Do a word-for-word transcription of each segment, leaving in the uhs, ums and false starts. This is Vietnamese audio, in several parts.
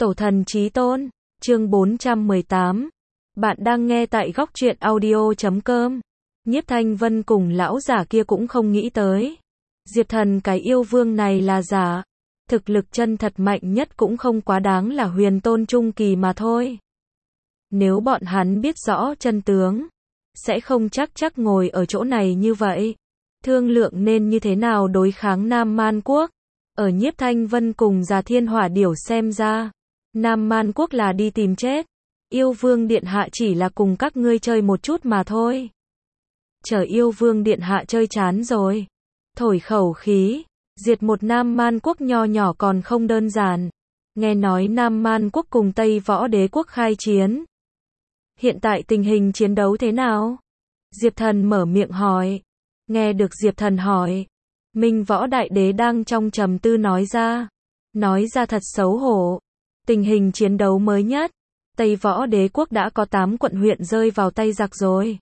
Tổ thần chí tôn, chương bốn trăm mười tám. Bạn đang nghe tại góc truyện audio chấm com. Nhiếp Thanh Vân cùng lão giả kia cũng không nghĩ tới. Diệp Thần cái yêu vương này là giả. Thực lực chân thật mạnh nhất cũng không quá đáng là huyền tôn trung kỳ mà thôi. Nếu bọn hắn biết rõ chân tướng, sẽ không chắc chắc ngồi ở chỗ này như vậy. Thương lượng nên như thế nào đối kháng Nam Man Quốc. Ở Nhiếp Thanh Vân cùng Già Thiên Hỏa Điểu xem ra, Nam Man Quốc là đi tìm chết. Yêu vương điện hạ chỉ là cùng các ngươi chơi một chút mà thôi. Chờ yêu vương điện hạ chơi chán rồi, thổi khẩu khí, diệt một Nam Man Quốc nho nhỏ còn không đơn giản. Nghe nói Nam Man Quốc cùng Tây Võ Đế Quốc khai chiến. Hiện tại tình hình chiến đấu thế nào? Diệp Thần mở miệng hỏi. Nghe được Diệp Thần hỏi, Minh Võ Đại Đế đang trong trầm tư nói ra. Nói ra thật xấu hổ. Tình hình chiến đấu mới nhất, Tây Võ Đế Quốc đã có tám quận huyện rơi vào tay giặc rồi.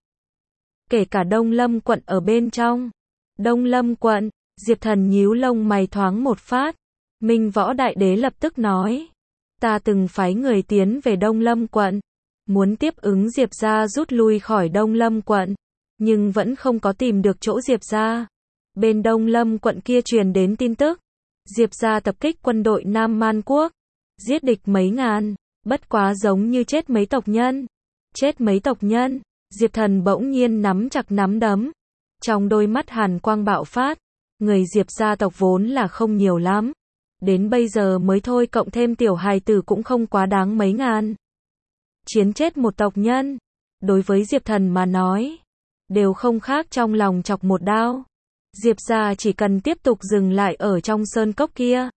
Kể cả Đông Lâm quận ở bên trong. Đông Lâm quận, Diệp Thần nhíu lông mày thoáng một phát. Minh Võ Đại Đế lập tức nói. Ta từng phái người tiến về Đông Lâm quận, muốn tiếp ứng Diệp gia rút lui khỏi Đông Lâm quận, nhưng vẫn không có tìm được chỗ Diệp gia. Bên Đông Lâm quận kia truyền đến tin tức, Diệp gia tập kích quân đội Nam Man Quốc, giết địch mấy ngàn, bất quá giống như chết mấy tộc nhân. Chết mấy tộc nhân, Diệp Thần bỗng nhiên nắm chặt nắm đấm. Trong đôi mắt hàn quang bạo phát, người Diệp gia tộc vốn là không nhiều lắm. Đến bây giờ mới thôi cộng thêm tiểu hài tử cũng không quá đáng mấy ngàn. Chiến chết một tộc nhân, đối với Diệp Thần mà nói, đều không khác trong lòng chọc một đao. Diệp gia chỉ cần tiếp tục dừng lại ở trong sơn cốc kia,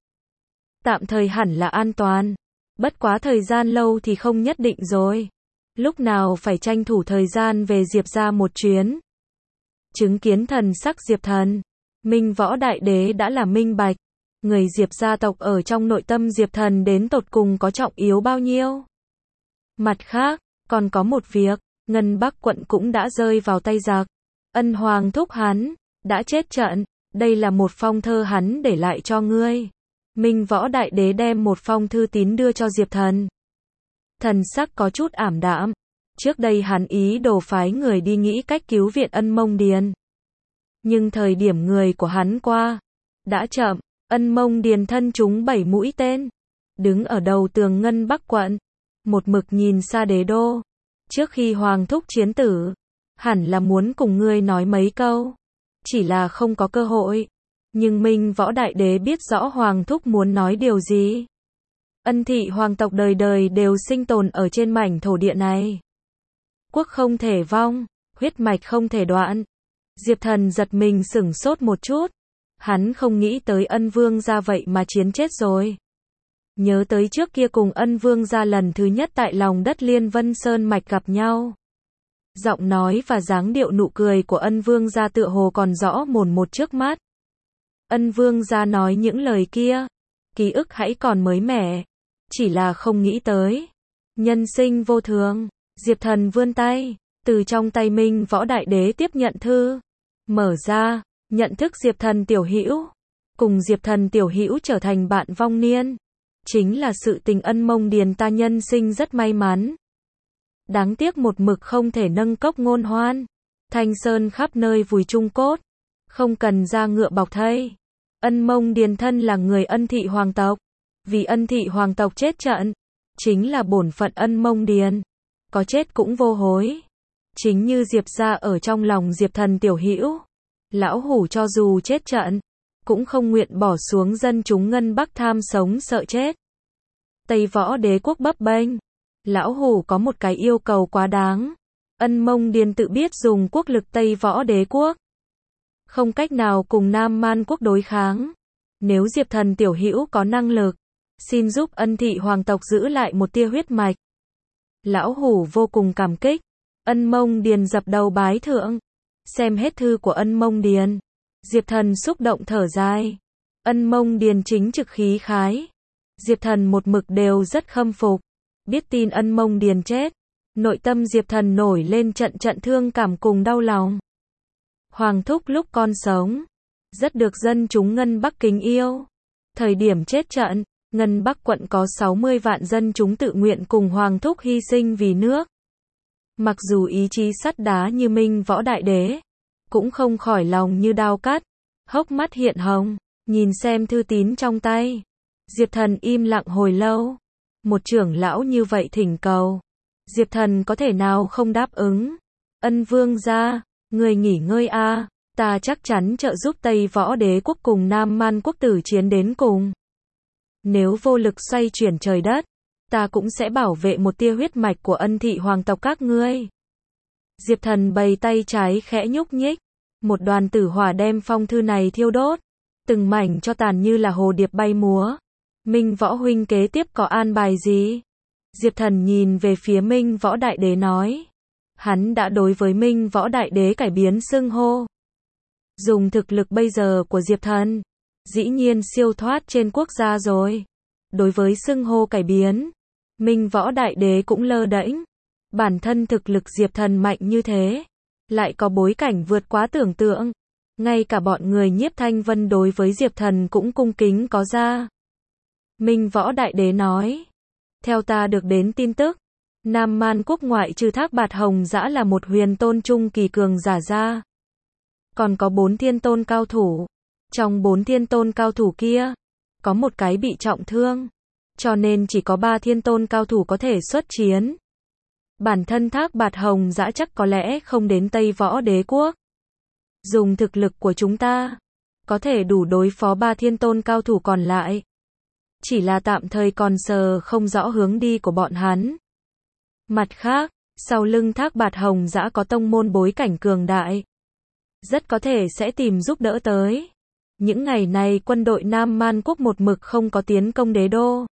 tạm thời hẳn là an toàn. Bất quá thời gian lâu thì không nhất định rồi. Lúc nào phải tranh thủ thời gian về Diệp gia một chuyến. Chứng kiến thần sắc Diệp Thần, Minh Võ Đại Đế đã là minh bạch. Người Diệp gia tộc ở trong nội tâm Diệp Thần đến tột cùng có trọng yếu bao nhiêu. Mặt khác, còn có một việc, Ngân Bắc quận cũng đã rơi vào tay giặc. Ân Hoàng thúc hắn đã chết trận, đây là một phong thơ hắn để lại cho ngươi. Minh Võ Đại Đế đem một phong thư tín đưa cho Diệp Thần. Thần sắc có chút ảm đạm. Trước đây hắn ý đồ phái người đi nghĩ cách cứu viện Ân Mông Điền. Nhưng thời điểm người của hắn qua, đã chậm. Ân Mông Điền thân trúng bảy mũi tên, đứng ở đầu tường Ngân Bắc quận, một mực nhìn xa đế đô. Trước khi Hoàng thúc chiến tử, hẳn là muốn cùng ngươi nói mấy câu, chỉ là không có cơ hội. Nhưng Minh Võ Đại Đế biết rõ Hoàng thúc muốn nói điều gì. Ân thị hoàng tộc đời đời đều sinh tồn ở trên mảnh thổ địa này. Quốc không thể vong, huyết mạch không thể đoạn. Diệp Thần giật mình sửng sốt một chút. Hắn không nghĩ tới Ân Vương gia vậy mà chiến chết rồi. Nhớ tới trước kia cùng Ân Vương gia lần thứ nhất tại lòng đất Liên Vân Sơn mạch gặp nhau. Giọng nói và dáng điệu nụ cười của Ân Vương gia tựa hồ còn rõ mồn một trước mắt. Ân Vương gia nói những lời kia, ký ức hãy còn mới mẻ, chỉ là không nghĩ tới. Nhân sinh vô thường, Diệp Thần vươn tay, từ trong tay Minh Võ Đại Đế tiếp nhận thư, mở ra. Nhận thức Diệp Thần tiểu hữu, cùng Diệp Thần tiểu hữu trở thành bạn vong niên, chính là sự tình Ân Mông Điền ta nhân sinh rất may mắn. Đáng tiếc một mực không thể nâng cốc ngôn hoan, Thanh Sơn khắp nơi vùi chung cốt, không cần ra ngựa bọc thây. Ân Mông Điền thân là người Ân thị hoàng tộc, vì Ân thị hoàng tộc chết trận, chính là bổn phận Ân Mông Điền, có chết cũng vô hối. Chính như Diệp gia ở trong lòng Diệp Thần tiểu hữu. Lão hủ cho dù chết trận, cũng không nguyện bỏ xuống dân chúng Ngân Bắc tham sống sợ chết. Tây Võ Đế Quốc bấp bênh. Lão hủ có một cái yêu cầu quá đáng. Ân Mông Điền tự biết dùng quốc lực Tây Võ Đế Quốc, không cách nào cùng Nam Man Quốc đối kháng. Nếu Diệp Thần tiểu hữu có năng lực, xin giúp Ân thị hoàng tộc giữ lại một tia huyết mạch. Lão hủ vô cùng cảm kích. Ân Mông Điền dập đầu bái thượng. Xem hết thư của Ân Mông Điền, Diệp Thần xúc động thở dài. Ân Mông Điền chính trực khí khái, Diệp Thần một mực đều rất khâm phục. Biết tin Ân Mông Điền chết, nội tâm Diệp Thần nổi lên trận trận thương cảm cùng đau lòng. Hoàng thúc lúc còn sống, rất được dân chúng Ngân Bắc kính yêu. Thời điểm chết trận, Ngân Bắc quận có sáu mươi vạn dân chúng tự nguyện cùng Hoàng thúc hy sinh vì nước. Mặc dù ý chí sắt đá như Minh Võ Đại Đế, cũng không khỏi lòng như đao cắt, hốc mắt hiện hồng, nhìn xem thư tín trong tay. Diệp Thần im lặng hồi lâu. Một trưởng lão như vậy thỉnh cầu, Diệp Thần có thể nào không đáp ứng. Ân vương gia, người nghỉ ngơi a, ta chắc chắn trợ giúp Tây Võ Đế quốc cùng Nam Man quốc tử chiến đến cùng. Nếu vô lực xoay chuyển trời đất, ta cũng sẽ bảo vệ một tia huyết mạch của Ân thị hoàng tộc các ngươi. Diệp Thần bày tay trái khẽ nhúc nhích, một đoàn tử hỏa đem phong thư này thiêu đốt, từng mảnh cho tàn như là hồ điệp bay múa. Minh Võ huynh kế tiếp có an bài gì? Diệp Thần nhìn về phía Minh Võ Đại Đế nói. Hắn đã đối với Minh Võ Đại Đế cải biến xưng hô. Dùng thực lực bây giờ của Diệp Thần, dĩ nhiên siêu thoát trên quốc gia rồi. Đối với xưng hô cải biến, Minh Võ Đại Đế cũng lơ đễnh. Bản thân thực lực Diệp Thần mạnh như thế, lại có bối cảnh vượt quá tưởng tượng. Ngay cả bọn người Nhiếp Thanh Vân đối với Diệp Thần cũng cung kính có ra. Minh Võ Đại Đế nói, theo ta được đến tin tức, Nam Man quốc ngoại trừ Thác Bạt Hồng Dã là một huyền tôn trung kỳ cường giả ra, còn có bốn thiên tôn cao thủ. Trong bốn thiên tôn cao thủ kia, có một cái bị trọng thương, cho nên chỉ có ba thiên tôn cao thủ có thể xuất chiến. Bản thân Thác Bạt Hồng Dã chắc có lẽ không đến Tây Võ Đế quốc. Dùng thực lực của chúng ta, có thể đủ đối phó ba thiên tôn cao thủ còn lại. Chỉ là tạm thời còn sờ không rõ hướng đi của bọn hắn. Mặt khác, sau lưng Thác Bạt Hồng Dã có tông môn bối cảnh cường đại, rất có thể sẽ tìm giúp đỡ tới. Những ngày này quân đội Nam Man quốc một mực không có tiến công đế đô,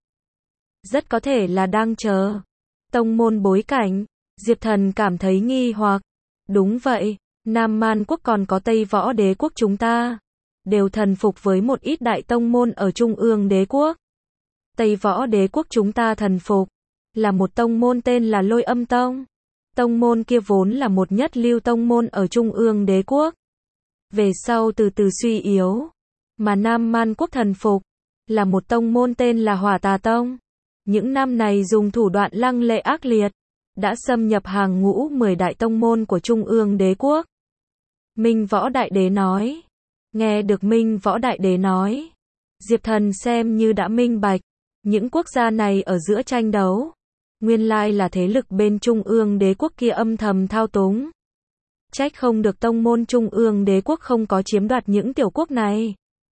rất có thể là đang chờ. Tông môn bối cảnh, Diệp Thần cảm thấy nghi hoặc. Đúng vậy, Nam Man quốc còn có Tây Võ Đế quốc chúng ta, đều thần phục với một ít đại tông môn ở Trung ương Đế quốc. Tây Võ Đế quốc chúng ta thần phục, là một tông môn tên là Lôi Âm Tông. Tông môn kia vốn là một nhất lưu tông môn ở Trung ương Đế quốc. Về sau từ từ suy yếu, mà Nam Man quốc thần phục, là một tông môn tên là Hỏa Tà Tông. Những năm này dùng thủ đoạn lăng lệ ác liệt, đã xâm nhập hàng ngũ mười đại tông môn của Trung ương Đế quốc. Minh Võ Đại Đế nói. Nghe được Minh Võ Đại Đế nói, Diệp Thần xem như đã minh bạch. Những quốc gia này ở giữa tranh đấu, nguyên lai là thế lực bên Trung ương Đế quốc kia âm thầm thao túng. Trách không được tông môn Trung ương Đế quốc không có chiếm đoạt những tiểu quốc này.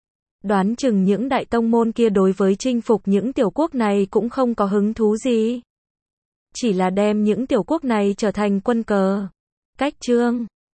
Đoán chừng những đại tông môn kia đối với chinh phục những tiểu quốc này cũng không có hứng thú gì. Chỉ là đem những tiểu quốc này trở thành quân cờ. Cách chương